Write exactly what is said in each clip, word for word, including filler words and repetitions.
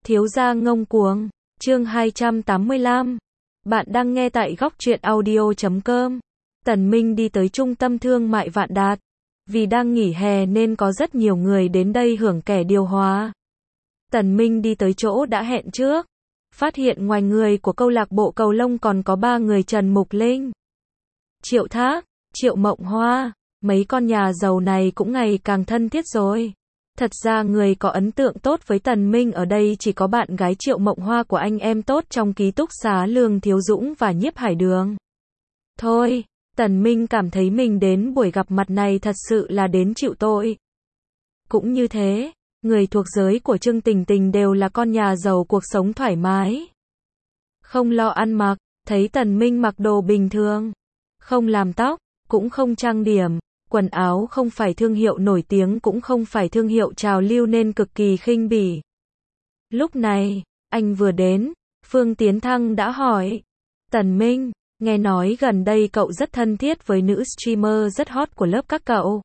Thiếu gia ngông cuồng, chương hai trăm tám mươi lăm. Bạn đang nghe tại góc truyện audio chấm com. Tần Minh đi tới trung tâm thương mại Vạn Đạt. Vì đang nghỉ hè nên có rất nhiều người đến đây hưởng kẻ điều hòa. Tần Minh đi tới chỗ đã hẹn trước. Phát hiện ngoài người của câu lạc bộ cầu lông còn có ba người: Trần Mục Linh, Triệu Thác, Triệu Mộng Hoa. Mấy con nhà giàu này cũng ngày càng thân thiết rồi. Thật ra người có ấn tượng tốt với Tần Minh ở đây chỉ có bạn gái Triệu Mộng Hoa của anh em tốt trong ký túc xá Lương Thiếu Dũng và Nhiếp Hải Đường. Thôi, Tần Minh cảm thấy mình đến buổi gặp mặt này thật sự là đến chịu tội. Cũng như thế, người thuộc giới của Trương Tình Tình đều là con nhà giàu cuộc sống thoải mái. Không lo ăn mặc, thấy Tần Minh mặc đồ bình thường. Không làm tóc, cũng không trang điểm. Quần áo không phải thương hiệu nổi tiếng cũng không phải thương hiệu trào lưu nên cực kỳ khinh bỉ. Lúc này, anh vừa đến, Phương Tiến Thăng đã hỏi. Tần Minh, nghe nói gần đây cậu rất thân thiết với nữ streamer rất hot của lớp các cậu.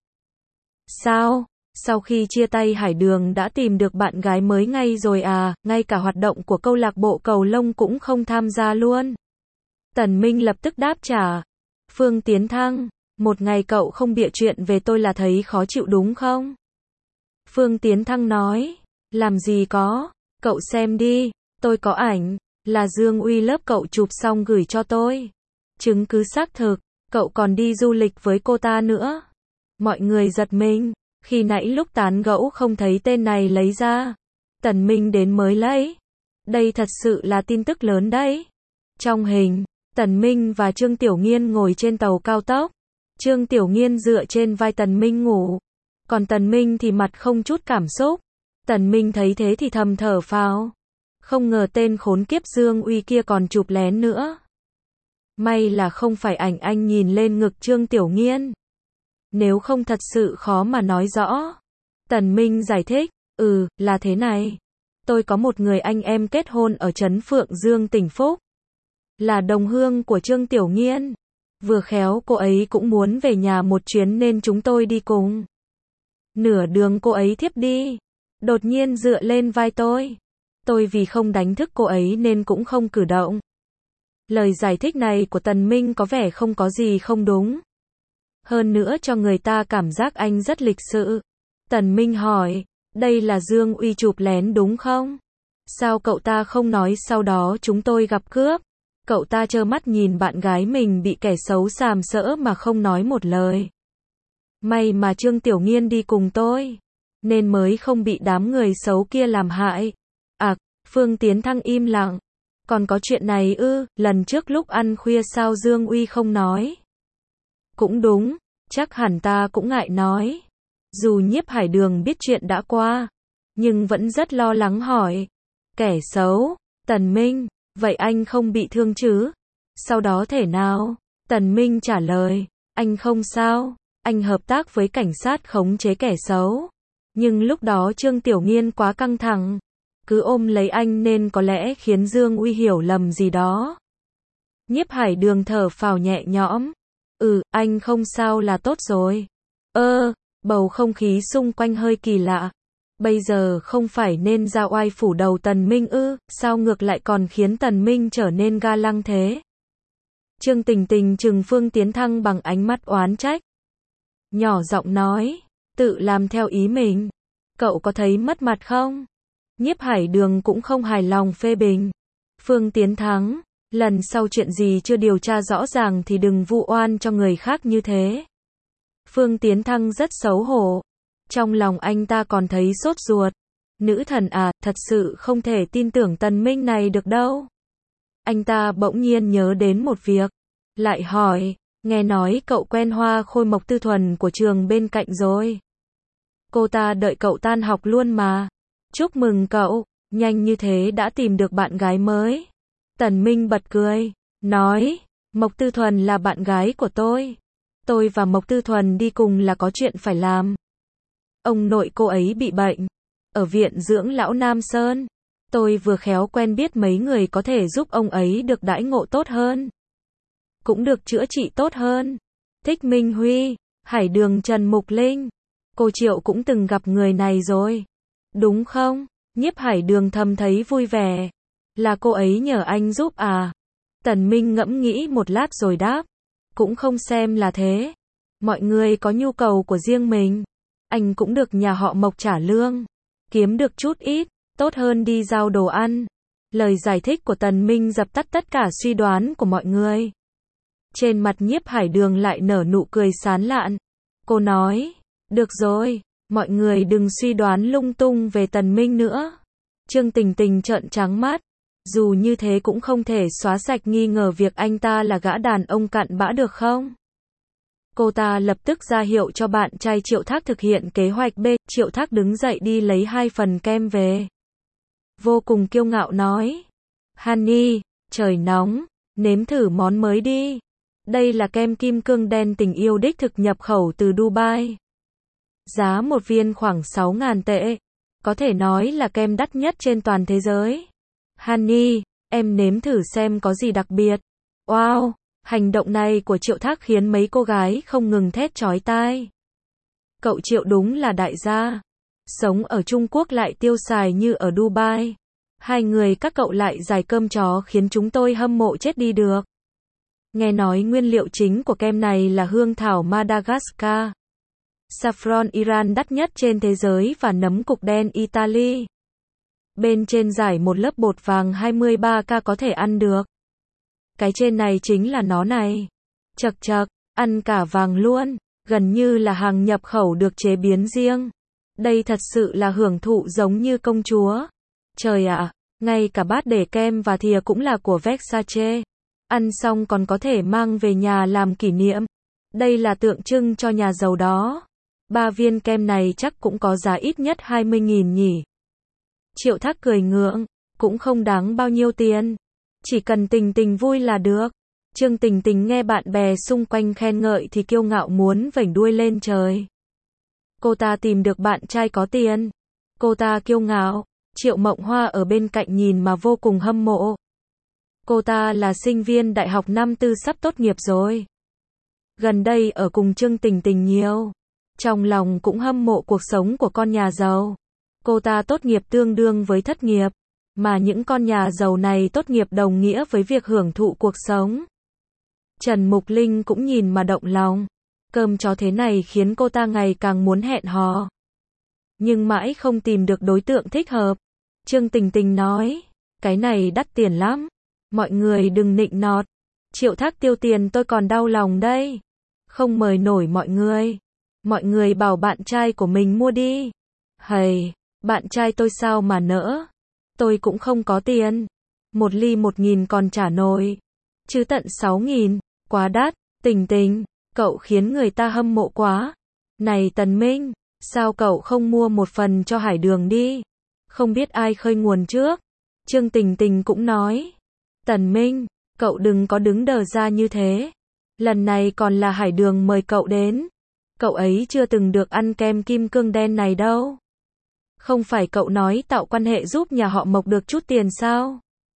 Sao? Sau khi chia tay Hải Đường đã tìm được bạn gái mới ngay rồi à, ngay cả hoạt động của câu lạc bộ cầu lông cũng không tham gia luôn. Tần Minh lập tức đáp trả. Phương Tiến Thăng, một ngày cậu không bịa chuyện về tôi là thấy khó chịu đúng không? Phương Tiến Thăng nói, làm gì có, cậu xem đi, tôi có ảnh, là Dương Uy lớp cậu chụp xong gửi cho tôi. Chứng cứ xác thực, cậu còn đi du lịch với cô ta nữa. Mọi người giật mình, khi nãy lúc tán gẫu không thấy tên này lấy ra. Tần Minh đến mới lấy. Đây thật sự là tin tức lớn đấy. Trong hình, Tần Minh và Trương Tiểu Nghiên ngồi trên tàu cao tốc. Trương Tiểu Nghiên dựa trên vai Tần Minh ngủ. Còn Tần Minh thì mặt không chút cảm xúc. Tần Minh thấy thế thì thầm thở phào. Không ngờ tên khốn kiếp Dương Uy kia còn chụp lén nữa. May là không phải ảnh anh nhìn lên ngực Trương Tiểu Nghiên. Nếu không thật sự khó mà nói rõ. Tần Minh giải thích, ừ, là thế này. Tôi có một người anh em kết hôn ở trấn Phượng Dương tỉnh Phúc. Là đồng hương của Trương Tiểu Nghiên. Vừa khéo cô ấy cũng muốn về nhà một chuyến nên chúng tôi đi cùng. Nửa đường cô ấy thiếp đi. Đột nhiên dựa lên vai tôi. Tôi vì không đánh thức cô ấy nên cũng không cử động. Lời giải thích này của Tần Minh có vẻ không có gì không đúng. Hơn nữa cho người ta cảm giác anh rất lịch sự. Tần Minh hỏi, đây là Dương Uy chụp lén đúng không? Sao cậu ta không nói sau đó chúng tôi gặp cướp? Cậu ta trơ mắt nhìn bạn gái mình bị kẻ xấu sàm sỡ mà không nói một lời. May mà Trương Tiểu Nghiên đi cùng tôi, nên mới không bị đám người xấu kia làm hại. À, Phương Tiến Thăng im lặng. Còn có chuyện này ư, lần trước lúc ăn khuya sao Dương Uy không nói? Cũng đúng, chắc hẳn ta cũng ngại nói. Dù Nhiếp Hải Đường biết chuyện đã qua, nhưng vẫn rất lo lắng hỏi. Kẻ xấu, Tần Minh, vậy anh không bị thương chứ? Sau đó thế nào? Tần Minh trả lời, anh không sao, anh hợp tác với cảnh sát khống chế kẻ xấu. Nhưng lúc đó Trương Tiểu Nghiên quá căng thẳng, cứ ôm lấy anh nên có lẽ khiến Dương Uy hiểu lầm gì đó. Nhiếp Hải Đường thở phào nhẹ nhõm. Ừ, anh không sao là tốt rồi. Ơ, bầu không khí xung quanh hơi kỳ lạ. Bây giờ không phải nên ra oai phủ đầu Tần Minh ư, sao ngược lại còn khiến Tần Minh trở nên ga lăng thế? Trương Tình Tình trừng Phương Tiến Thăng bằng ánh mắt oán trách. Nhỏ giọng nói, tự làm theo ý mình. Cậu có thấy mất mặt không? Nhiếp Hải Đường cũng không hài lòng phê bình. Phương Tiến Thắng, lần sau chuyện gì chưa điều tra rõ ràng thì đừng vu oan cho người khác như thế. Phương Tiến Thăng rất xấu hổ. Trong lòng anh ta còn thấy sốt ruột. Nữ thần à, thật sự không thể tin tưởng Tần Minh này được đâu. Anh ta bỗng nhiên nhớ đến một việc. Lại hỏi, nghe nói cậu quen Hoa Khôi Mộc Tư Thuần của trường bên cạnh rồi. Cô ta đợi cậu tan học luôn mà. Chúc mừng cậu, nhanh như thế đã tìm được bạn gái mới. Tần Minh bật cười, nói, Mộc Tư Thuần là bạn gái của tôi. Tôi và Mộc Tư Thuần đi cùng là có chuyện phải làm. Ông nội cô ấy bị bệnh, ở viện dưỡng lão Nam Sơn. Tôi vừa khéo quen biết mấy người có thể giúp ông ấy được đãi ngộ tốt hơn. Cũng được chữa trị tốt hơn. Thích Minh Huy, Hải Đường Trần Mục Linh. Cô Triệu cũng từng gặp người này rồi. Đúng không? Nhiếp Hải Đường thầm thấy vui vẻ. Là cô ấy nhờ anh giúp à? Tần Minh ngẫm nghĩ một lát rồi đáp. Cũng không xem là thế. Mọi người có nhu cầu của riêng mình. Anh cũng được nhà họ Mộc trả lương. Kiếm được chút ít, tốt hơn đi giao đồ ăn. Lời giải thích của Tần Minh dập tắt tất cả suy đoán của mọi người. Trên mặt Nhiếp Hải Đường lại nở nụ cười sán lạn. Cô nói, được rồi, mọi người đừng suy đoán lung tung về Tần Minh nữa. Trương Tình Tình trợn trắng mắt. Dù như thế cũng không thể xóa sạch nghi ngờ việc anh ta là gã đàn ông cặn bã được không? Cô ta lập tức ra hiệu cho bạn trai Triệu Thác thực hiện kế hoạch B. Triệu Thác đứng dậy đi lấy hai phần kem về. Vô cùng kiêu ngạo nói. Honey, trời nóng, nếm thử món mới đi. Đây là kem kim cương đen tình yêu đích thực nhập khẩu từ Dubai. Giá một viên khoảng sáu nghìn tệ. Có thể nói là kem đắt nhất trên toàn thế giới. Honey, em nếm thử xem có gì đặc biệt. Wow, hành động này của Triệu Thác khiến mấy cô gái không ngừng thét chói tai. Cậu Triệu đúng là đại gia. Sống ở Trung Quốc lại tiêu xài như ở Dubai. Hai người các cậu lại giải cơm chó khiến chúng tôi hâm mộ chết đi được. Nghe nói nguyên liệu chính của kem này là hương thảo Madagascar, saffron Iran đắt nhất trên thế giới và nấm cục đen Italy. Bên trên rải một lớp bột vàng hai mươi ba ca có thể ăn được. Cái trên này chính là nó này. Chậc chậc, ăn cả vàng luôn, gần như là hàng nhập khẩu được chế biến riêng. Đây thật sự là hưởng thụ giống như công chúa. Trời ạ, ngay cả bát để kem và thìa cũng là của Versace. Ăn xong còn có thể mang về nhà làm kỷ niệm. Đây là tượng trưng cho nhà giàu đó. Ba viên kem này chắc cũng có giá ít nhất hai mươi nghìn nhỉ. Triệu Thác cười ngượng, cũng không đáng bao nhiêu tiền. Chỉ cần Tình Tình vui là được. Trương Tình Tình nghe bạn bè xung quanh khen ngợi thì kiêu ngạo muốn vểnh đuôi lên trời. Cô ta tìm được bạn trai có tiền. Cô ta kiêu ngạo. Triệu Mộng Hoa ở bên cạnh nhìn mà vô cùng hâm mộ. Cô ta là sinh viên đại học năm tư sắp tốt nghiệp rồi. Gần đây ở cùng Trương Tình Tình nhiều. Trong lòng cũng hâm mộ cuộc sống của con nhà giàu. Cô ta tốt nghiệp tương đương với thất nghiệp. Mà những con nhà giàu này tốt nghiệp đồng nghĩa với việc hưởng thụ cuộc sống. Trần Mục Linh cũng nhìn mà động lòng. Cơm chó thế này khiến cô ta ngày càng muốn hẹn hò. Nhưng mãi không tìm được đối tượng thích hợp. Trương Tình Tình nói, cái này đắt tiền lắm. Mọi người đừng nịnh nọt. Triệu Thác tiêu tiền tôi còn đau lòng đây. Không mời nổi mọi người. Mọi người bảo bạn trai của mình mua đi. Hầy, bạn trai tôi sao mà nỡ. Tôi cũng không có tiền. Một ly một nghìn còn trả nổi. Chứ tận sáu nghìn, quá đắt. Tình Tình, cậu khiến người ta hâm mộ quá. Này Tần Minh, sao cậu không mua một phần cho Hải Đường đi? Không biết ai khơi nguồn trước. Trương Tình Tình cũng nói. Tần Minh, cậu đừng có đứng đờ ra như thế. Lần này còn là Hải Đường mời cậu đến. Cậu ấy chưa từng được ăn kem kim cương đen này đâu. Không phải cậu nói tạo quan hệ giúp nhà họ Mộc được chút tiền sao?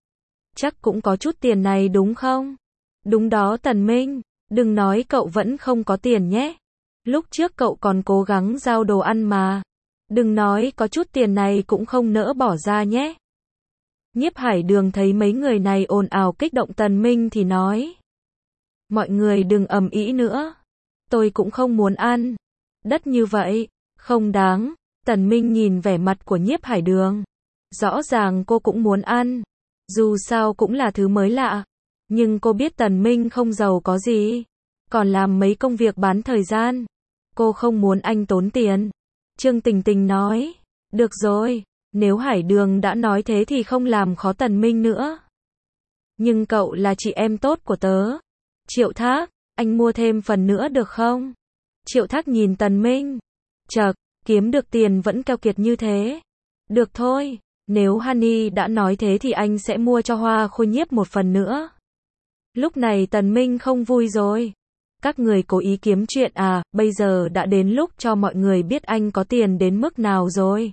Chắc cũng có chút tiền này đúng không? Đúng đó Tần Minh, đừng nói cậu vẫn không có tiền nhé. Lúc trước cậu còn cố gắng giao đồ ăn mà. Đừng nói có chút tiền này cũng không nỡ bỏ ra nhé. Nhiếp Hải Đường thấy mấy người này ồn ào kích động Tần Minh thì nói. Mọi người đừng ầm ĩ nữa. Tôi cũng không muốn ăn. Đất như vậy, không đáng. Tần Minh nhìn vẻ mặt của Nhiếp Hải Đường. Rõ ràng cô cũng muốn ăn. Dù sao cũng là thứ mới lạ. Nhưng cô biết Tần Minh không giàu có gì. Còn làm mấy công việc bán thời gian. Cô không muốn anh tốn tiền. Trương Tình Tình nói. Được rồi, nếu Hải Đường đã nói thế thì không làm khó Tần Minh nữa. Nhưng cậu là chị em tốt của tớ. Triệu Thác, anh mua thêm phần nữa được không? Triệu Thác nhìn Tần Minh. Chậc, kiếm được tiền vẫn keo kiệt như thế. Được thôi, nếu Honey đã nói thế thì anh sẽ mua cho Hoa Khôi Nhiếp một phần nữa. Lúc này Tần Minh không vui rồi. Các người cố ý kiếm chuyện à, bây giờ đã đến lúc cho mọi người biết anh có tiền đến mức nào rồi.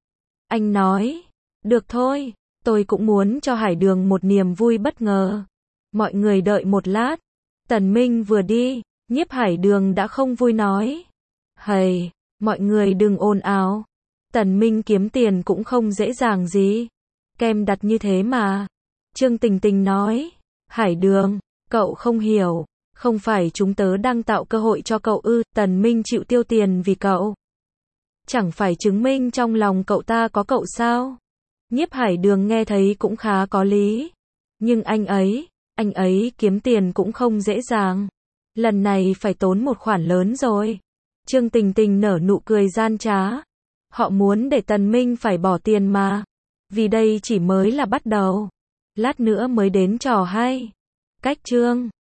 Anh nói, được thôi, tôi cũng muốn cho Hải Đường một niềm vui bất ngờ. Mọi người đợi một lát. Tần Minh vừa đi, Nhiếp Hải Đường đã không vui nói. Hầy, mọi người đừng ồn ào. Tần Minh kiếm tiền cũng không dễ dàng gì. Kem đặt như thế mà. Trương Tình Tình nói. Hải Đường, cậu không hiểu. Không phải chúng tớ đang tạo cơ hội cho cậu ư, Tần Minh chịu tiêu tiền vì cậu. Chẳng phải chứng minh trong lòng cậu ta có cậu sao? Nhiếp Hải Đường nghe thấy cũng khá có lý. Nhưng anh ấy, anh ấy kiếm tiền cũng không dễ dàng. Lần này phải tốn một khoản lớn rồi. Trương Tình Tình nở nụ cười gian trá. Họ muốn để Tần Minh phải bỏ tiền mà. Vì đây chỉ mới là bắt đầu. Lát nữa mới đến trò hay. Cách Trương